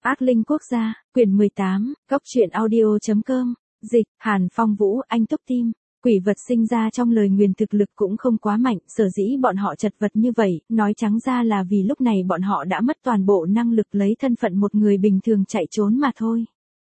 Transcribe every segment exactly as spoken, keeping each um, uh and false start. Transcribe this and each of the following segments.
Ác linh quốc gia, quyển mười tám, góc truyện audio.com, dịch, Hàn Phong Vũ, anh Túc Tim. Quỷ vật sinh ra trong lời nguyền thực lực cũng không quá mạnh, sở dĩ bọn họ chật vật như vậy, nói trắng ra là vì lúc này bọn họ đã mất toàn bộ năng lực lấy thân phận một người bình thường chạy trốn mà thôi.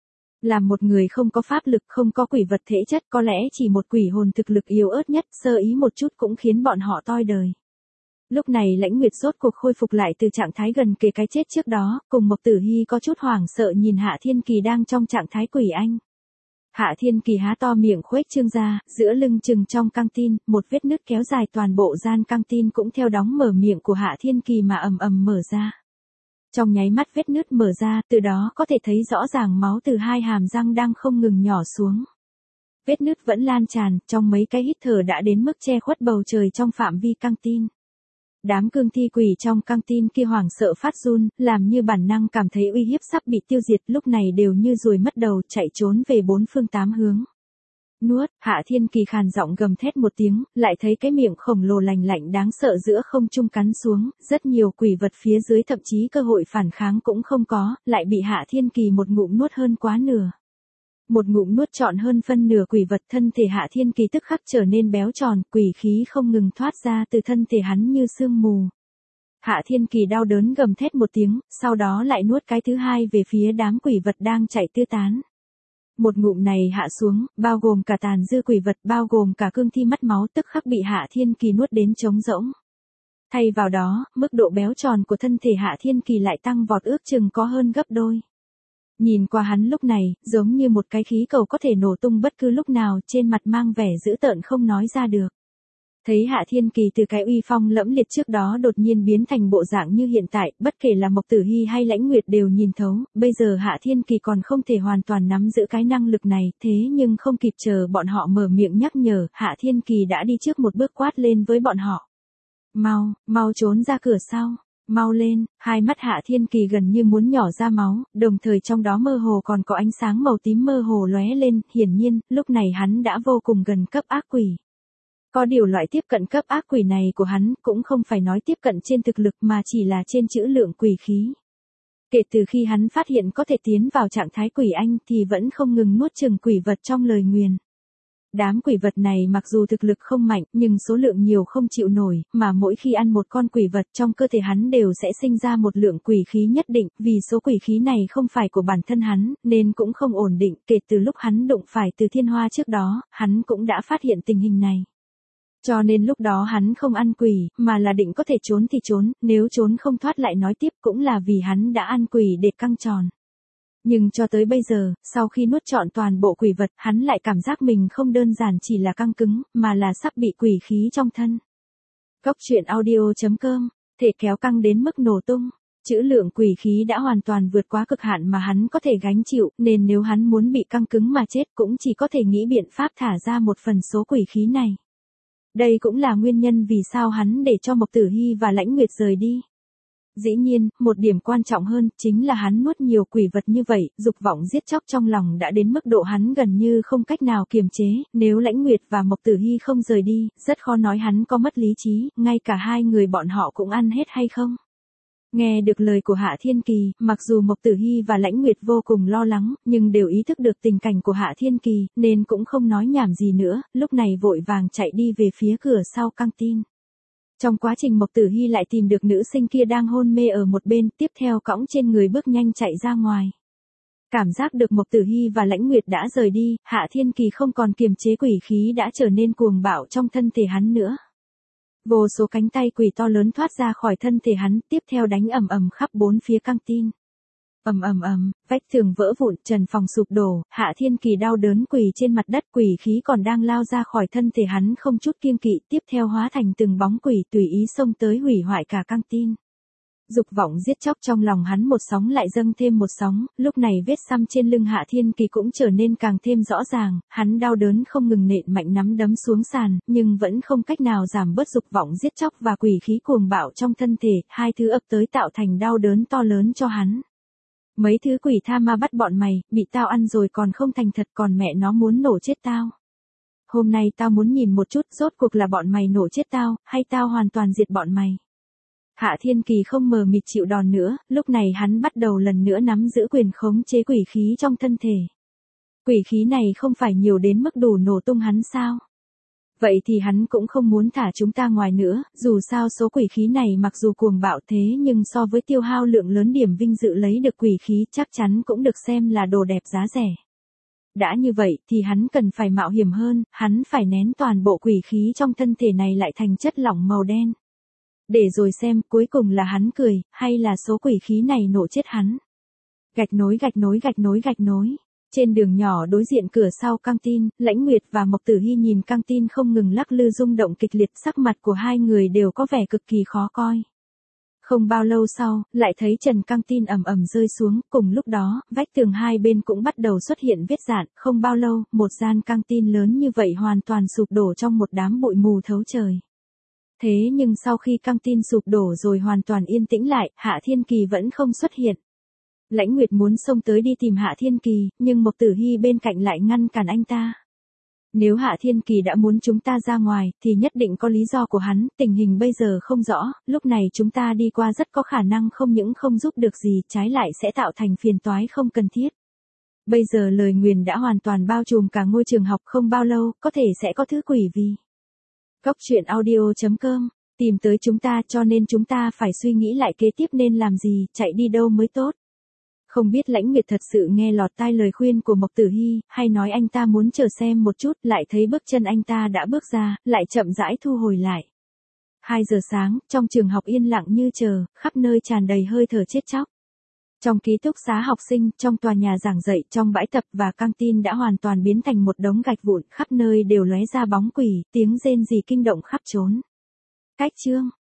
Làm một người không có pháp lực, không có quỷ vật thể chất, có lẽ chỉ một quỷ hồn thực lực yếu ớt nhất, sơ ý một chút cũng khiến bọn họ toi đời. Lúc này Lãnh Nguyệt rốt cuộc khôi phục lại từ trạng thái gần kề cái chết trước đó, cùng Mộc Tử Hi có chút hoảng sợ nhìn Hạ Thiên Kỳ đang trong trạng thái quỷ anh. Hạ Thiên Kỳ há to miệng khuếch trương ra, giữa lưng chừng trong căng tin, một vết nứt kéo dài toàn bộ gian căng tin cũng theo đóng mở miệng của Hạ Thiên Kỳ mà ầm ầm mở ra. Trong nháy mắt vết nứt mở ra, từ đó có thể thấy rõ ràng máu từ hai hàm răng đang không ngừng nhỏ xuống. Vết nứt vẫn lan tràn, trong mấy cái hít thở đã đến mức che khuất bầu trời trong phạm vi căng tin. Đám cương thi quỷ trong căng tin kia hoảng sợ phát run, làm như bản năng cảm thấy uy hiếp sắp bị tiêu diệt, lúc này đều như ruồi mất đầu chạy trốn về bốn phương tám hướng. Nuốt, Hạ Thiên Kỳ khàn giọng gầm thét một tiếng, lại thấy cái miệng khổng lồ lành lạnh đáng sợ giữa không trung cắn xuống, rất nhiều quỷ vật phía dưới thậm chí cơ hội phản kháng cũng không có, lại bị Hạ Thiên Kỳ một ngụm nuốt hơn quá nửa. Một ngụm nuốt trọn hơn phân nửa quỷ vật, thân thể Hạ Thiên Kỳ tức khắc trở nên béo tròn, quỷ khí không ngừng thoát ra từ thân thể hắn như sương mù. Hạ Thiên Kỳ đau đớn gầm thét một tiếng, sau đó lại nuốt cái thứ hai về phía đám quỷ vật đang chạy tứ tán. Một ngụm này hạ xuống, bao gồm cả tàn dư quỷ vật, bao gồm cả cương thi mắt máu tức khắc bị Hạ Thiên Kỳ nuốt đến trống rỗng. Thay vào đó, mức độ béo tròn của thân thể Hạ Thiên Kỳ lại tăng vọt ước chừng có hơn gấp đôi. Nhìn qua hắn lúc này, giống như một cái khí cầu có thể nổ tung bất cứ lúc nào, trên mặt mang vẻ dữ tợn không nói ra được. Thấy Hạ Thiên Kỳ từ cái uy phong lẫm liệt trước đó đột nhiên biến thành bộ dạng như hiện tại, bất kể là Mộc Tử Hi hay Lãnh Nguyệt đều nhìn thấu, bây giờ Hạ Thiên Kỳ còn không thể hoàn toàn nắm giữ cái năng lực này, thế nhưng không kịp chờ bọn họ mở miệng nhắc nhở, Hạ Thiên Kỳ đã đi trước một bước quát lên với bọn họ. Mau, mau trốn ra cửa sau. Mau lên, hai mắt Hạ Thiên Kỳ gần như muốn nhỏ ra máu, đồng thời trong đó mơ hồ còn có ánh sáng màu tím mơ hồ lóe lên, hiển nhiên, lúc này hắn đã vô cùng gần cấp ác quỷ. Có điều loại tiếp cận cấp ác quỷ này của hắn cũng không phải nói tiếp cận trên thực lực mà chỉ là trên chữ lượng quỷ khí. Kể từ khi hắn phát hiện có thể tiến vào trạng thái quỷ anh thì vẫn không ngừng nuốt chửng quỷ vật trong lời nguyền. Đám quỷ vật này mặc dù thực lực không mạnh nhưng số lượng nhiều không chịu nổi, mà mỗi khi ăn một con quỷ vật trong cơ thể hắn đều sẽ sinh ra một lượng quỷ khí nhất định, vì số quỷ khí này không phải của bản thân hắn, nên cũng không ổn định, kể từ lúc hắn đụng phải Từ Thiên Hoa trước đó, hắn cũng đã phát hiện tình hình này. Cho nên lúc đó hắn không ăn quỷ, mà là định có thể trốn thì trốn, nếu trốn không thoát lại nói tiếp cũng là vì hắn đã ăn quỷ để căng tròn. Nhưng cho tới bây giờ, sau khi nuốt trọn toàn bộ quỷ vật, hắn lại cảm giác mình không đơn giản chỉ là căng cứng, mà là sắp bị quỷ khí trong thân. Góc truyện audio.com, thể kéo căng đến mức nổ tung. Chữ lượng quỷ khí đã hoàn toàn vượt quá cực hạn mà hắn có thể gánh chịu, nên nếu hắn muốn bị căng cứng mà chết cũng chỉ có thể nghĩ biện pháp thả ra một phần số quỷ khí này. Đây cũng là nguyên nhân vì sao hắn để cho Mộc Tử Hi và Lãnh Nguyệt rời đi. Dĩ nhiên, một điểm quan trọng hơn chính là hắn nuốt nhiều quỷ vật như vậy, dục vọng giết chóc trong lòng đã đến mức độ hắn gần như không cách nào kiềm chế, nếu Lãnh Nguyệt và Mộc Tử Hi không rời đi, rất khó nói hắn có mất lý trí, ngay cả hai người bọn họ cũng ăn hết hay không. Nghe được lời của Hạ Thiên Kỳ, mặc dù Mộc Tử Hi và Lãnh Nguyệt vô cùng lo lắng, nhưng đều ý thức được tình cảnh của Hạ Thiên Kỳ, nên cũng không nói nhảm gì nữa, lúc này vội vàng chạy đi về phía cửa sau căng tin. Trong quá trình Mộc Tử Hi lại tìm được nữ sinh kia đang hôn mê ở một bên, tiếp theo cõng trên người bước nhanh chạy ra ngoài. Cảm giác được Mộc Tử Hi và Lãnh Nguyệt đã rời đi, Hạ Thiên Kỳ không còn kiềm chế quỷ khí đã trở nên cuồng bạo trong thân thể hắn nữa. Vô số cánh tay quỷ to lớn thoát ra khỏi thân thể hắn, tiếp theo đánh ầm ầm khắp bốn phía căng tin. Ầm ầm ầm, vách tường vỡ vụn, trần phòng sụp đổ, Hạ Thiên Kỳ đau đớn quỳ trên mặt đất, quỷ khí còn đang lao ra khỏi thân thể hắn không chút kiêng kỵ, tiếp theo hóa thành từng bóng quỷ tùy ý xông tới hủy hoại cả căng tin. Dục vọng giết chóc trong lòng hắn một sóng lại dâng thêm một sóng, lúc này vết xăm trên lưng Hạ Thiên Kỳ cũng trở nên càng thêm rõ ràng, hắn đau đớn không ngừng nện mạnh nắm đấm xuống sàn, nhưng vẫn không cách nào giảm bớt dục vọng giết chóc và quỷ khí cuồng bạo trong thân thể, hai thứ ập tới tạo thành đau đớn to lớn cho hắn. Mấy thứ quỷ tha ma bắt bọn mày, bị tao ăn rồi còn không thành thật, còn mẹ nó muốn nổ chết tao. Hôm nay tao muốn nhìn một chút rốt cuộc là bọn mày nổ chết tao, hay tao hoàn toàn diệt bọn mày. Hạ Thiên Kỳ không mờ mịt chịu đòn nữa, lúc này hắn bắt đầu lần nữa nắm giữ quyền khống chế quỷ khí trong thân thể. Quỷ khí này không phải nhiều đến mức đủ nổ tung hắn sao? Vậy thì hắn cũng không muốn thả chúng ta ngoài nữa, dù sao số quỷ khí này mặc dù cuồng bạo thế nhưng so với tiêu hao lượng lớn điểm vinh dự lấy được quỷ khí chắc chắn cũng được xem là đồ đẹp giá rẻ. Đã như vậy thì hắn cần phải mạo hiểm hơn, hắn phải nén toàn bộ quỷ khí trong thân thể này lại thành chất lỏng màu đen. Để rồi xem cuối cùng là hắn cười, hay là số quỷ khí này nổ chết hắn. Gạch nối gạch nối gạch nối gạch nối. Trên đường nhỏ đối diện cửa sau căng tin, Lãnh Nguyệt và Mộc Tử Hy nhìn căng tin không ngừng lắc lư rung động kịch liệt, sắc mặt của hai người đều có vẻ cực kỳ khó coi. Không bao lâu sau, lại thấy trần căng tin ầm ầm rơi xuống, cùng lúc đó, vách tường hai bên cũng bắt đầu xuất hiện vết rạn, không bao lâu, một gian căng tin lớn như vậy hoàn toàn sụp đổ trong một đám bụi mù thấu trời. Thế nhưng sau khi căng tin sụp đổ rồi hoàn toàn yên tĩnh lại, Hạ Thiên Kỳ vẫn không xuất hiện. Lãnh Nguyệt muốn xông tới đi tìm Hạ Thiên Kỳ, nhưng Mộc Tử Hy bên cạnh lại ngăn cản anh ta. Nếu Hạ Thiên Kỳ đã muốn chúng ta ra ngoài, thì nhất định có lý do của hắn, tình hình bây giờ không rõ, lúc này chúng ta đi qua rất có khả năng không những không giúp được gì, trái lại sẽ tạo thành phiền toái không cần thiết. Bây giờ lời nguyền đã hoàn toàn bao trùm cả ngôi trường học, không bao lâu, có thể sẽ có thứ quỷ vì. Góc truyện audio chấm com tìm tới chúng ta, cho nên chúng ta phải suy nghĩ lại kế tiếp nên làm gì, chạy đi đâu mới tốt. Không biết Lãnh Nguyệt thật sự nghe lọt tai lời khuyên của Mộc Tử Hy, hay nói anh ta muốn chờ xem một chút, lại thấy bước chân anh ta đã bước ra, lại chậm rãi thu hồi lại. hai giờ sáng, trong trường học yên lặng như chờ, khắp nơi tràn đầy hơi thở chết chóc. Trong ký túc xá học sinh, trong tòa nhà giảng dạy, trong bãi tập và căng tin đã hoàn toàn biến thành một đống gạch vụn, khắp nơi đều lóe ra bóng quỷ, tiếng rên rỉ kinh động khắp trốn. Cách chương